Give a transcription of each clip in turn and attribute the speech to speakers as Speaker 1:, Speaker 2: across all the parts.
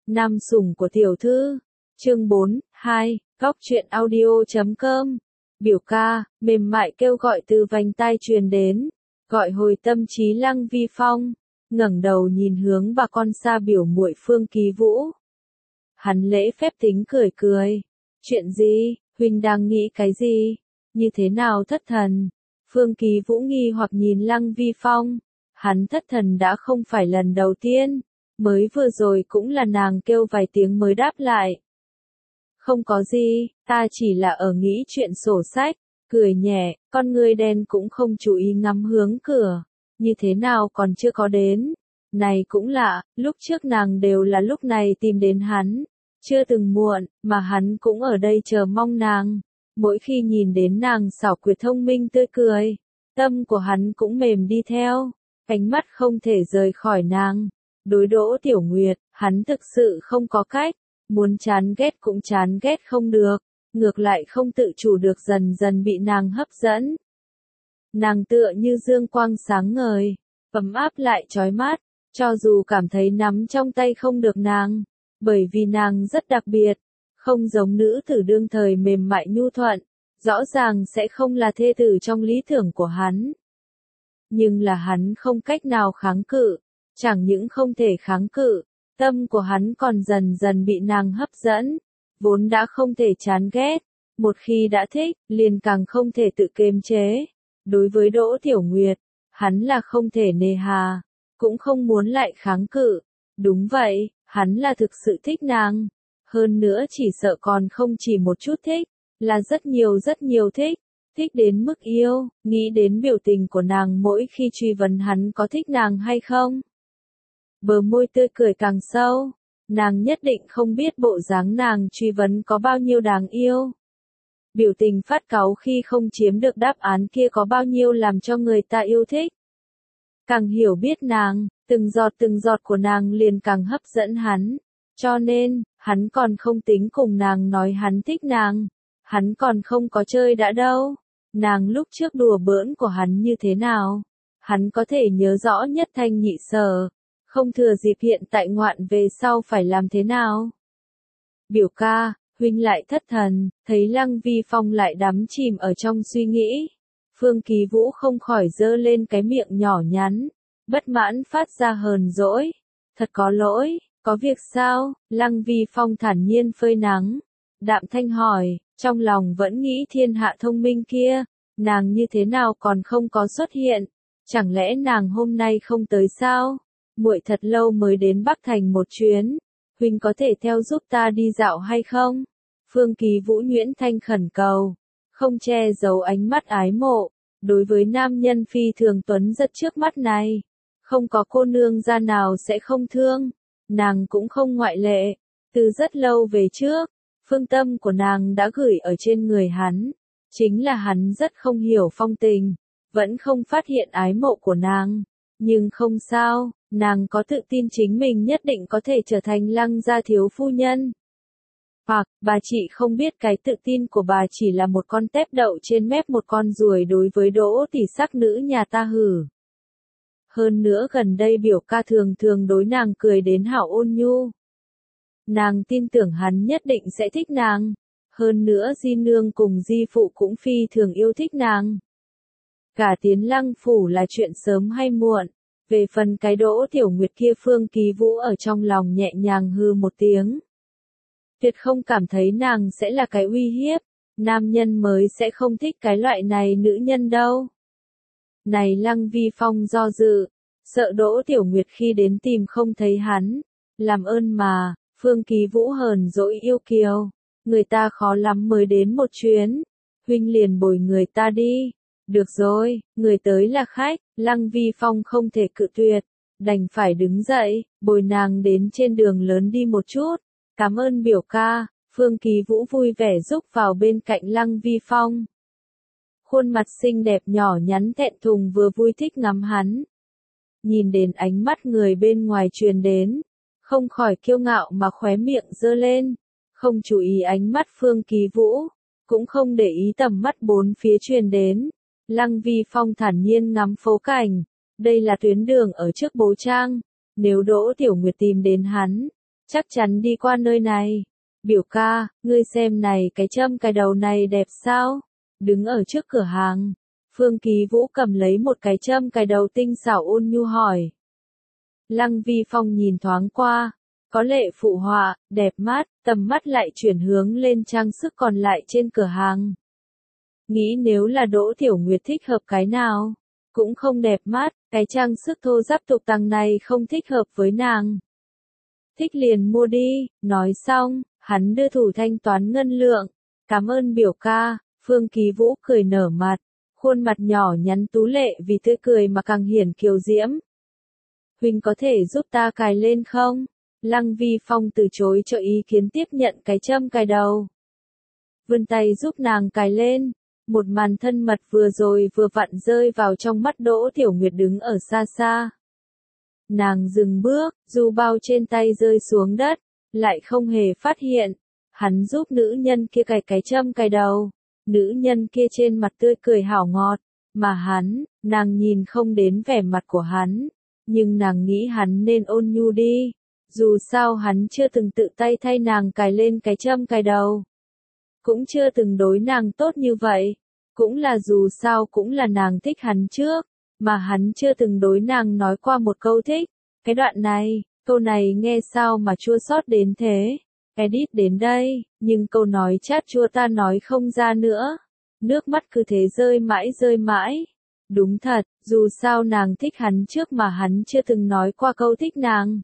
Speaker 1: Nam sủng của tiểu thư. Chương 4, 2, Góc truyện audio.com. Biểu ca, mềm mại kêu gọi từ vành tai truyền đến, gọi hồi tâm trí Lăng Vi Phong, ngẩng đầu nhìn hướng bà con xa biểu muội Phương Kỳ Vũ. Hắn lễ phép tính cười cười. Chuyện gì, huynh đang nghĩ cái gì? Như thế nào thất thần? Phương Kỳ Vũ nghi hoặc nhìn Lăng Vi Phong. Hắn thất thần đã không phải lần đầu tiên, mới vừa rồi cũng là nàng kêu vài tiếng mới đáp lại. Không có gì, ta chỉ là ở nghĩ chuyện sổ sách, cười nhẹ, con ngươi đen cũng không chú ý ngắm hướng cửa, như thế nào còn chưa có đến. Này cũng lạ, lúc trước nàng đều là lúc này tìm đến hắn, chưa từng muộn, mà hắn cũng ở đây chờ mong nàng. Mỗi khi nhìn đến nàng xảo quyệt thông minh tươi cười, tâm của hắn cũng mềm đi theo, ánh mắt không thể rời khỏi nàng. Đối Đỗ Tiểu Nguyệt, hắn thực sự không có cách, muốn chán ghét cũng chán ghét không được, ngược lại không tự chủ được dần dần bị nàng hấp dẫn. Nàng tựa như dương quang sáng ngời, ấm áp lại chói mắt, cho dù cảm thấy nắm trong tay không được nàng, bởi vì nàng rất đặc biệt, không giống nữ tử đương thời mềm mại nhu thuận, rõ ràng sẽ không là thê tử trong lý tưởng của hắn. Nhưng là hắn không cách nào kháng cự, chẳng những không thể kháng cự, tâm của hắn còn dần dần bị nàng hấp dẫn, vốn đã không thể chán ghét, một khi đã thích, liền càng không thể tự kiềm chế. Đối với Đỗ Tiểu Nguyệt, hắn là không thể nề hà, cũng không muốn lại kháng cự. Đúng vậy, hắn là thực sự thích nàng, hơn nữa chỉ sợ còn không chỉ một chút thích, là rất nhiều thích. Thích đến mức yêu, nghĩ đến biểu tình của nàng mỗi khi truy vấn hắn có thích nàng hay không. Bờ môi tươi cười càng sâu, nàng nhất định không biết bộ dáng nàng truy vấn có bao nhiêu đáng yêu. Biểu tình phát cáu khi không chiếm được đáp án kia có bao nhiêu làm cho người ta yêu thích. Càng hiểu biết nàng, từng giọt của nàng liền càng hấp dẫn hắn, cho nên, hắn còn không tính cùng nàng nói hắn thích nàng, hắn còn không có chơi đã đâu. Nàng lúc trước đùa bỡn của hắn như thế nào? Hắn có thể nhớ rõ nhất thanh nhị sở, không thừa dịp hiện tại ngoạn về sau phải làm thế nào? Biểu ca, huynh lại thất thần, thấy Lăng Vi Phong lại đắm chìm ở trong suy nghĩ. Phương Kỳ Vũ không khỏi giơ lên cái miệng nhỏ nhắn, bất mãn phát ra hờn dỗi. Thật có lỗi, có việc sao? Lăng Vi Phong thản nhiên phơi nắng. Đạm thanh hỏi, trong lòng vẫn nghĩ thiên hạ thông minh kia, nàng như thế nào còn không có xuất hiện? Chẳng lẽ nàng hôm nay không tới sao? Muội thật lâu mới đến Bắc Thành một chuyến, huynh có thể theo giúp ta đi dạo hay không? Phương Kỳ Vũ nhuyễn thanh khẩn cầu, không che giấu ánh mắt ái mộ, đối với nam nhân phi thường tuấn giật trước mắt này, không có cô nương gia nào sẽ không thương, nàng cũng không ngoại lệ. Từ rất lâu về trước, phương tâm của nàng đã gửi ở trên người hắn, chính là hắn rất không hiểu phong tình, vẫn không phát hiện ái mộ của nàng, nhưng không sao. Nàng có tự tin chính mình nhất định có thể trở thành Lăng gia thiếu phu nhân. Hoặc, bà chị không biết cái tự tin của bà chỉ là một con tép đậu trên mép một con ruồi đối với Đỗ tỷ sắc nữ nhà ta hử. Hơn nữa gần đây biểu ca thường thường đối nàng cười đến hảo ôn nhu. Nàng tin tưởng hắn nhất định sẽ thích nàng. Hơn nữa Di Nương cùng Di Phụ cũng phi thường yêu thích nàng. Cả tiến Lăng phủ là chuyện sớm hay muộn. Về phần cái Đỗ Tiểu Nguyệt kia Phương Kỳ Vũ ở trong lòng nhẹ nhàng hư một tiếng. Tuyệt không cảm thấy nàng sẽ là cái uy hiếp, nam nhân mới sẽ không thích cái loại này nữ nhân đâu. Này Lăng Vi Phong do dự, sợ Đỗ Tiểu Nguyệt khi đến tìm không thấy hắn, làm ơn mà, Phương Kỳ Vũ hờn dỗi yêu kiều, người ta khó lắm mới đến một chuyến, huynh liền bồi người ta đi. Được rồi, người tới là khách, Lăng Vi Phong không thể cự tuyệt, đành phải đứng dậy, bồi nàng đến trên đường lớn đi một chút. Cảm ơn biểu ca. Phương Kỳ Vũ vui vẻ giúp vào bên cạnh Lăng Vi Phong. Khuôn mặt xinh đẹp nhỏ nhắn thẹn thùng vừa vui thích ngắm hắn. Nhìn đến ánh mắt người bên ngoài truyền đến, không khỏi kiêu ngạo mà khóe miệng giơ lên, không chú ý ánh mắt Phương Kỳ Vũ, cũng không để ý tầm mắt bốn phía truyền đến. Lăng Vi Phong thản nhiên ngắm phố cảnh, đây là tuyến đường ở trước Bố Trang, nếu Đỗ Tiểu Nguyệt tìm đến hắn, chắc chắn đi qua nơi này. Biểu ca, ngươi xem này cái châm cài đầu này đẹp sao? Đứng ở trước cửa hàng, Phương Ký Vũ cầm lấy một cái châm cài đầu tinh xảo ôn nhu hỏi. Lăng Vi Phong nhìn thoáng qua, có lệ phụ họa, đẹp mắt, tầm mắt lại chuyển hướng lên trang sức còn lại trên cửa hàng. Nghĩ nếu là Đỗ Tiểu Nguyệt thích hợp cái nào, cũng không đẹp mắt, cái trang sức thô ráp tục tằng này không thích hợp với nàng. Thích liền mua đi, nói xong, hắn đưa thủ thanh toán ngân lượng, cảm ơn biểu ca, Phương Ký Vũ cười nở mặt, khuôn mặt nhỏ nhắn tú lệ vì tươi cười mà càng hiển kiều diễm. Huynh có thể giúp ta cài lên không? Lăng Vi Phong từ chối cho ý kiến tiếp nhận cái châm cài đầu. Vươn tay giúp nàng cài lên. Một màn thân mật vừa rồi vừa vặn rơi vào trong mắt Đỗ Tiểu Nguyệt đứng ở xa xa. Nàng dừng bước, du bao trên tay rơi xuống đất, lại không hề phát hiện. Hắn giúp nữ nhân kia cài cái châm cài đầu. Nữ nhân kia trên mặt tươi cười hảo ngọt, mà nàng nhìn không đến vẻ mặt của hắn. Nhưng nàng nghĩ hắn nên ôn nhu đi. Dù sao hắn chưa từng tự tay thay nàng cài lên cái châm cài đầu. Cũng chưa từng đối nàng tốt như vậy. Cũng là dù sao cũng là nàng thích hắn trước. Mà hắn chưa từng đối nàng nói qua một câu thích. Cái đoạn này, câu này nghe sao mà chua xót đến thế. Edit đến đây, nhưng câu nói chát chua ta nói không ra nữa. Nước mắt cứ thế rơi mãi. Đúng thật, dù sao nàng thích hắn trước mà hắn chưa từng nói qua câu thích nàng.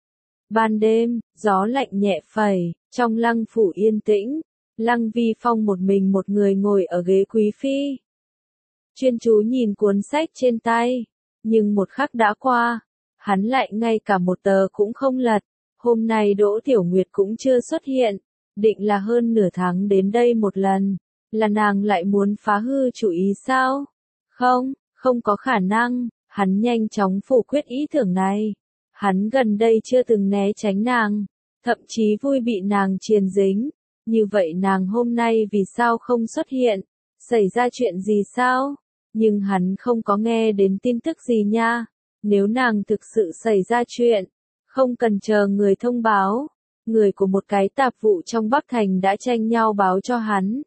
Speaker 1: Ban đêm, gió lạnh nhẹ phẩy, trong lăng phủ yên tĩnh, Lăng Vi Phong một mình một người ngồi ở ghế quý phi. Chuyên chú nhìn cuốn sách trên tay, nhưng một khắc đã qua, hắn lại ngay cả một tờ cũng không lật. Hôm nay Đỗ Tiểu Nguyệt cũng chưa xuất hiện, định là hơn nửa tháng đến đây một lần, là nàng lại muốn phá hư chủ ý sao? Không có khả năng, hắn nhanh chóng phủ quyết ý tưởng này. Hắn gần đây chưa từng né tránh nàng, thậm chí vui bị nàng triền dính. Như vậy nàng hôm nay vì sao không xuất hiện? Xảy ra chuyện gì sao? Nhưng hắn không có nghe đến tin tức gì nha. Nếu nàng thực sự xảy ra chuyện, không cần chờ người thông báo. Người của một cái tạp vụ trong Bắc Thành đã tranh nhau báo cho hắn.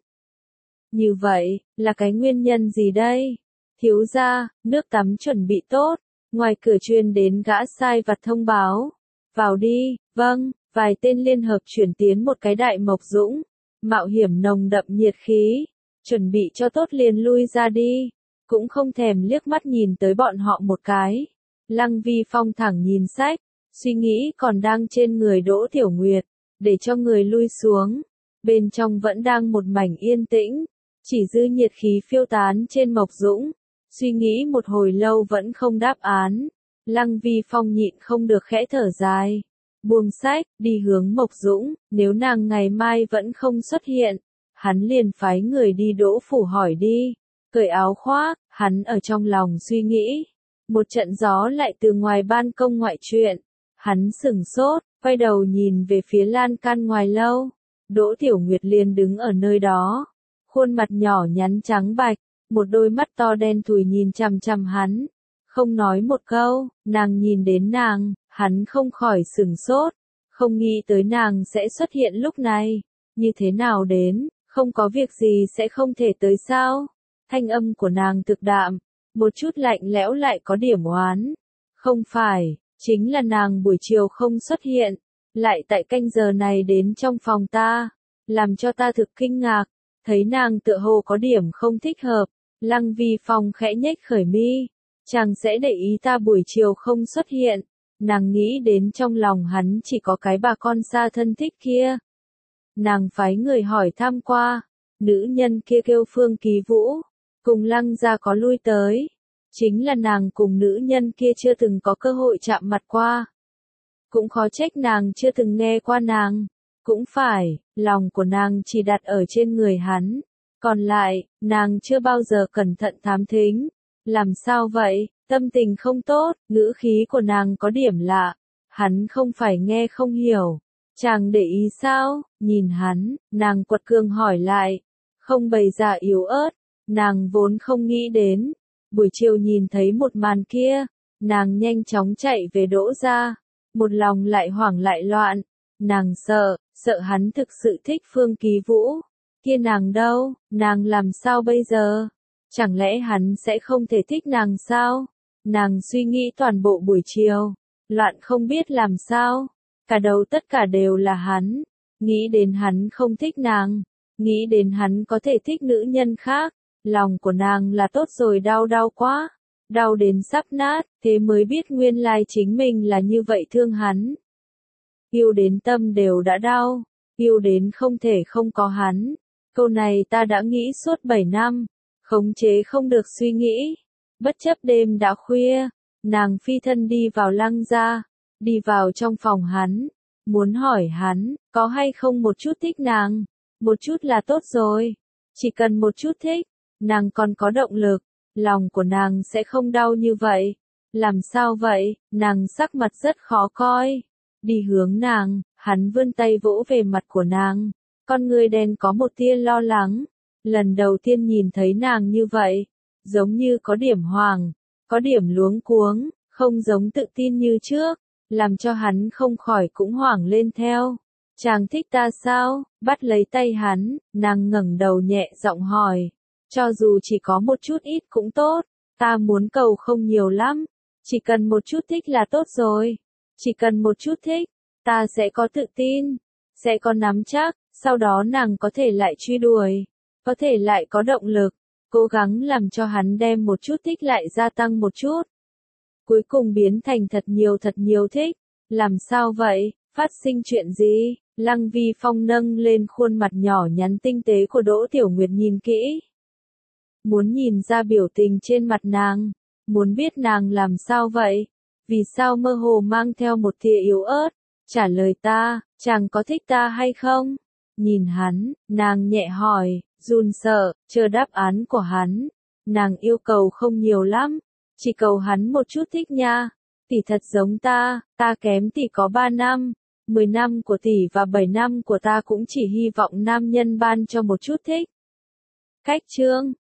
Speaker 1: Như vậy, là cái nguyên nhân gì đây? Thiếu gia, nước tắm chuẩn bị tốt. Ngoài cửa truyền đến gã sai vặt thông báo. Vào đi, vâng, vài tên liên hợp chuyển tiến một cái đại mộc dũng. Mạo hiểm nồng đậm nhiệt khí. Chuẩn bị cho tốt liền lui ra đi. Cũng không thèm liếc mắt nhìn tới bọn họ một cái. Lăng Vi Phong thẳng nhìn sách. Suy nghĩ còn đang trên người Đỗ Tiểu Nguyệt. Để cho người lui xuống. Bên trong vẫn đang một mảnh yên tĩnh. Chỉ dư nhiệt khí phiêu tán trên mộc dũng. Suy nghĩ một hồi lâu vẫn không đáp án. Lăng Vi Phong nhịn không được khẽ thở dài. Buông sách, đi hướng Mộc Dũng, nếu nàng ngày mai vẫn không xuất hiện. Hắn liền phái người đi Đỗ phủ hỏi đi. Cởi áo khoác, hắn ở trong lòng suy nghĩ. Một trận gió lại từ ngoài ban công ngoại chuyện. Hắn sửng sốt, quay đầu nhìn về phía lan can ngoài lâu. Đỗ Tiểu Nguyệt liền đứng ở nơi đó. Khuôn mặt nhỏ nhắn trắng bạch. Một đôi mắt to đen thùi nhìn chằm chằm hắn. Không nói một câu, nàng nhìn đến nàng, hắn không khỏi sửng sốt. Không nghĩ tới nàng sẽ xuất hiện lúc này. Như thế nào đến, không có việc gì sẽ không thể tới sao? Thanh âm của nàng thực đạm, một chút lạnh lẽo lại có điểm oán. Không phải, chính là nàng buổi chiều không xuất hiện. Lại tại canh giờ này đến trong phòng ta. Làm cho ta thực kinh ngạc. Thấy nàng tựa hồ có điểm không thích hợp. Lăng Vi Phong khẽ nhếch khởi mi. Chàng sẽ để ý ta buổi chiều không xuất hiện. Nàng nghĩ đến trong lòng hắn chỉ có cái bà con xa thân thích kia. Nàng phái người hỏi thăm qua. Nữ nhân kia kêu Phương Ký Vũ. Cùng Lăng gia có lui tới. Chính là nàng cùng nữ nhân kia chưa từng có cơ hội chạm mặt qua. Cũng khó trách nàng chưa từng nghe qua nàng. Cũng phải, lòng của nàng chỉ đặt ở trên người hắn. Còn lại, nàng chưa bao giờ cẩn thận thám thính. Làm sao vậy? Tâm tình không tốt, ngữ khí của nàng có điểm lạ. Hắn không phải nghe không hiểu. Chàng để ý sao? Nhìn hắn, nàng quật cường hỏi lại. Không bày ra yếu ớt. Nàng vốn không nghĩ đến. Buổi chiều nhìn thấy một màn kia. Nàng nhanh chóng chạy về Đỗ gia. Một lòng lại hoảng lại loạn. Nàng sợ hắn thực sự thích Phương Ký Vũ. Kia nàng đâu, nàng làm sao bây giờ? Chẳng lẽ hắn sẽ không thể thích nàng sao? Nàng suy nghĩ toàn bộ buổi chiều, loạn không biết làm sao. Cả đầu tất cả đều là hắn. Nghĩ đến hắn không thích nàng, nghĩ đến hắn có thể thích nữ nhân khác. Lòng của nàng là tốt rồi, đau quá. Đau đến sắp nát, thế mới biết nguyên lai chính mình là như vậy thương hắn. Yêu đến tâm đều đã đau, yêu đến không thể không có hắn. Câu này ta đã nghĩ suốt 7 năm, khống chế không được suy nghĩ. Bất chấp đêm đã khuya, nàng phi thân đi vào Lăng gia, đi vào trong phòng hắn, muốn hỏi hắn, có hay không một chút thích nàng. Một chút là tốt rồi, chỉ cần một chút thích, nàng còn có động lực, lòng của nàng sẽ không đau như vậy. Làm sao vậy? Nàng sắc mặt rất khó coi. Đi hướng nàng, hắn vươn tay vỗ về mặt của nàng. Con người đen có một tia lo lắng. Lần đầu tiên nhìn thấy nàng như vậy, giống như có điểm hoảng, có điểm luống cuống, không giống tự tin như trước, làm cho hắn không khỏi cũng hoảng lên theo. Chàng thích ta sao? Bắt lấy tay hắn, nàng ngẩng đầu nhẹ giọng hỏi. Cho dù chỉ có một chút ít cũng tốt, ta muốn cầu không nhiều lắm, chỉ cần một chút thích là tốt rồi. Chỉ cần một chút thích, ta sẽ có tự tin, sẽ có nắm chắc, sau đó nàng có thể lại truy đuổi, có thể lại có động lực, cố gắng làm cho hắn đem một chút thích lại gia tăng một chút. Cuối cùng biến thành thật nhiều thích. Làm sao vậy? Phát sinh chuyện gì? Lăng Vi Phong nâng lên khuôn mặt nhỏ nhắn tinh tế của Đỗ Tiểu Nguyệt nhìn kỹ. Muốn nhìn ra biểu tình trên mặt nàng, muốn biết nàng làm sao vậy, vì sao mơ hồ mang theo một tia yếu ớt. Trả lời ta, chàng có thích ta hay không? Nhìn hắn, nàng nhẹ hỏi, run sợ, chờ đáp án của hắn. Nàng yêu cầu không nhiều lắm, chỉ cầu hắn một chút thích nha. Tỷ thật giống ta kém tỷ có 3 năm, 10 năm của tỷ và 7 năm của ta cũng chỉ hy vọng nam nhân ban cho một chút thích. Cách chương